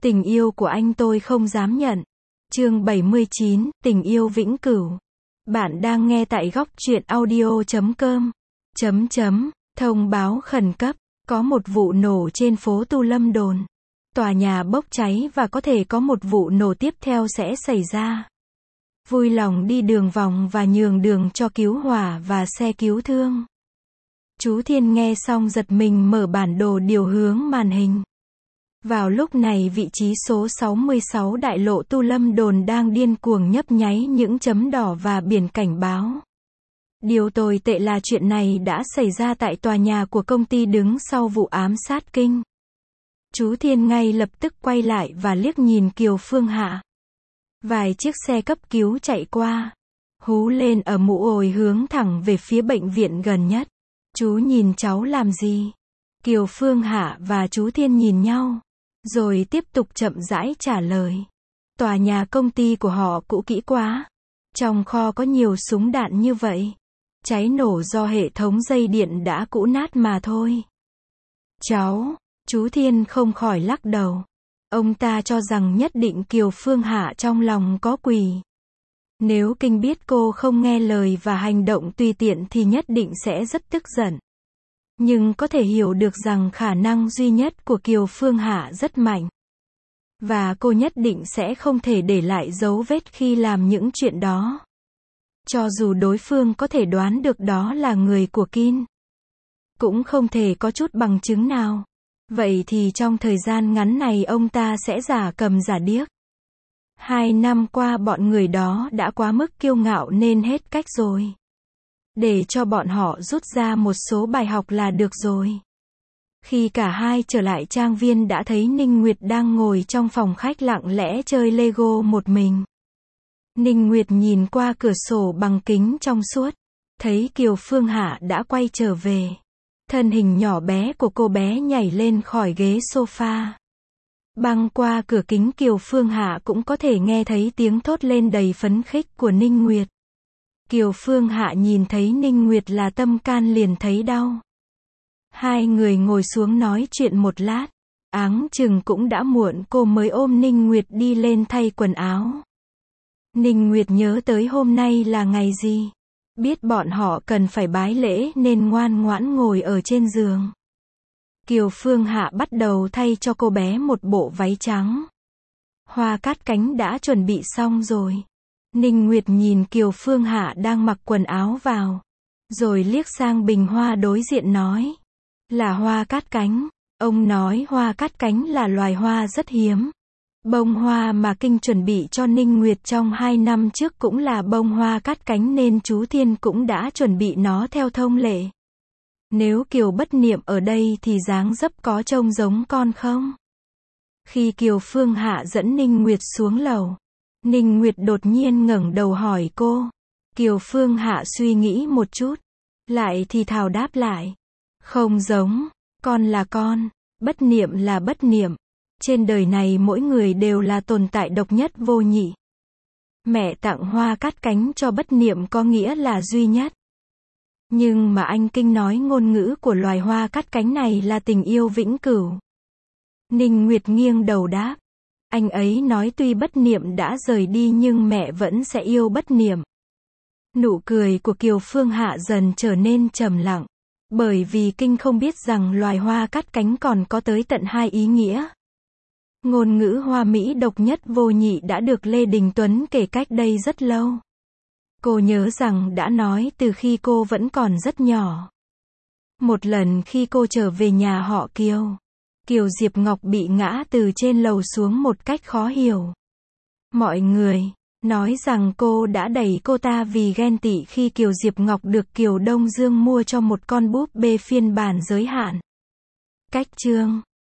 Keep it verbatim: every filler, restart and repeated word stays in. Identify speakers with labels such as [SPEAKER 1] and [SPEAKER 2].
[SPEAKER 1] Tình yêu của anh tôi không dám nhận. Chương bảy mươi chín, tình yêu vĩnh cửu. Bạn đang nghe tại góc truyện audio chấm com. Chấm chấm, thông báo khẩn cấp, có một vụ nổ trên phố Tu Lâm Đồn. Tòa nhà bốc cháy và có thể có một vụ nổ tiếp theo sẽ xảy ra. Vui lòng đi đường vòng và nhường đường cho cứu hỏa và xe cứu thương. Chú Thiên nghe xong giật mình mở bản đồ điều hướng màn hình. Vào lúc này vị trí số sáu mươi sáu đại lộ Tu Lâm Đồn đang điên cuồng nhấp nháy những chấm đỏ và biển cảnh báo. Điều tồi tệ là chuyện này đã xảy ra tại tòa nhà của công ty đứng sau vụ ám sát kinh. Chú Thiên ngay lập tức quay lại và liếc nhìn Kiều Phương Hạ. Vài chiếc xe cấp cứu chạy qua, hú lên ở mũ ồi hướng thẳng về phía bệnh viện gần nhất. Chú nhìn cháu làm gì? Kiều Phương Hạ và chú Thiên nhìn nhau, rồi tiếp tục chậm rãi trả lời. Tòa nhà công ty của họ cũ kỹ quá. Trong kho có nhiều súng đạn như vậy. Cháy nổ do hệ thống dây điện đã cũ nát mà thôi. Cháu, chú Thiên không khỏi lắc đầu. Ông ta cho rằng nhất định Kiều Phương Hạ trong lòng có quỷ. Nếu Kinh biết cô không nghe lời và hành động tùy tiện thì nhất định sẽ rất tức giận. Nhưng có thể hiểu được rằng khả năng duy nhất của Kiều Phương Hạ rất mạnh. Và cô nhất định sẽ không thể để lại dấu vết khi làm những chuyện đó. Cho dù đối phương có thể đoán được đó là người của Kin, cũng không thể có chút bằng chứng nào. Vậy thì trong thời gian ngắn này ông ta sẽ giả cầm giả điếc. Hai năm qua bọn người đó đã quá mức kiêu ngạo nên hết cách rồi. Để cho bọn họ rút ra một số bài học là được rồi. Khi cả hai trở lại trang viên đã thấy Ninh Nguyệt đang ngồi trong phòng khách lặng lẽ chơi Lego một mình. Ninh Nguyệt nhìn qua cửa sổ bằng kính trong suốt, thấy Kiều Phương Hạ đã quay trở về. Thân hình nhỏ bé của cô bé nhảy lên khỏi ghế sofa. Băng qua cửa kính Kiều Phương Hạ cũng có thể nghe thấy tiếng thốt lên đầy phấn khích của Ninh Nguyệt. Kiều Phương Hạ nhìn thấy Ninh Nguyệt là tâm can liền thấy đau. Hai người ngồi xuống nói chuyện một lát. Áng chừng cũng đã muộn cô mới ôm Ninh Nguyệt đi lên thay quần áo. Ninh Nguyệt nhớ tới hôm nay là ngày gì. Biết bọn họ cần phải bái lễ nên ngoan ngoãn ngồi ở trên giường. Kiều Phương Hạ bắt đầu thay cho cô bé một bộ váy trắng. Hoa cát cánh đã chuẩn bị xong rồi. Ninh Nguyệt nhìn Kiều Phương Hạ đang mặc quần áo vào, rồi liếc sang bình hoa đối diện nói. Là hoa cát cánh. Ông nói hoa cát cánh là loài hoa rất hiếm. Bông hoa mà Kinh chuẩn bị cho Ninh Nguyệt trong hai năm trước cũng là bông hoa cát cánh nên chú Thiên cũng đã chuẩn bị nó theo thông lệ. Nếu Kiều Bất Niệm ở đây thì dáng dấp có trông giống con không? Khi Kiều Phương Hạ dẫn Ninh Nguyệt xuống lầu, Ninh Nguyệt đột nhiên ngẩng đầu hỏi cô. Kiều Phương Hạ suy nghĩ một chút, lại thì thào đáp lại. Không giống, con là con, bất niệm là bất niệm. Trên đời này mỗi người đều là tồn tại độc nhất vô nhị. Mẹ tặng hoa cát cánh cho bất niệm có nghĩa là duy nhất. Nhưng mà anh Kinh nói ngôn ngữ của loài hoa cát cánh này là tình yêu vĩnh cửu. Ninh Nguyệt nghiêng đầu đáp. Anh ấy nói tuy bất niệm đã rời đi nhưng mẹ vẫn sẽ yêu bất niệm. Nụ cười của Kiều Phương Hạ dần trở nên trầm lặng. Bởi vì Kinh không biết rằng loài hoa cát cánh còn có tới tận hai ý nghĩa. Ngôn ngữ hoa mỹ độc nhất vô nhị đã được Lê Đình Tuấn kể cách đây rất lâu. Cô nhớ rằng đã nói từ khi cô vẫn còn rất nhỏ. Một lần khi cô trở về nhà họ Kiều, Kiều Diệp Ngọc bị ngã từ trên lầu xuống một cách khó hiểu. Mọi người nói rằng cô đã đẩy cô ta vì ghen tị khi Kiều Diệp Ngọc được Kiều Đông Dương mua cho một con búp bê phiên bản giới hạn. Cách chương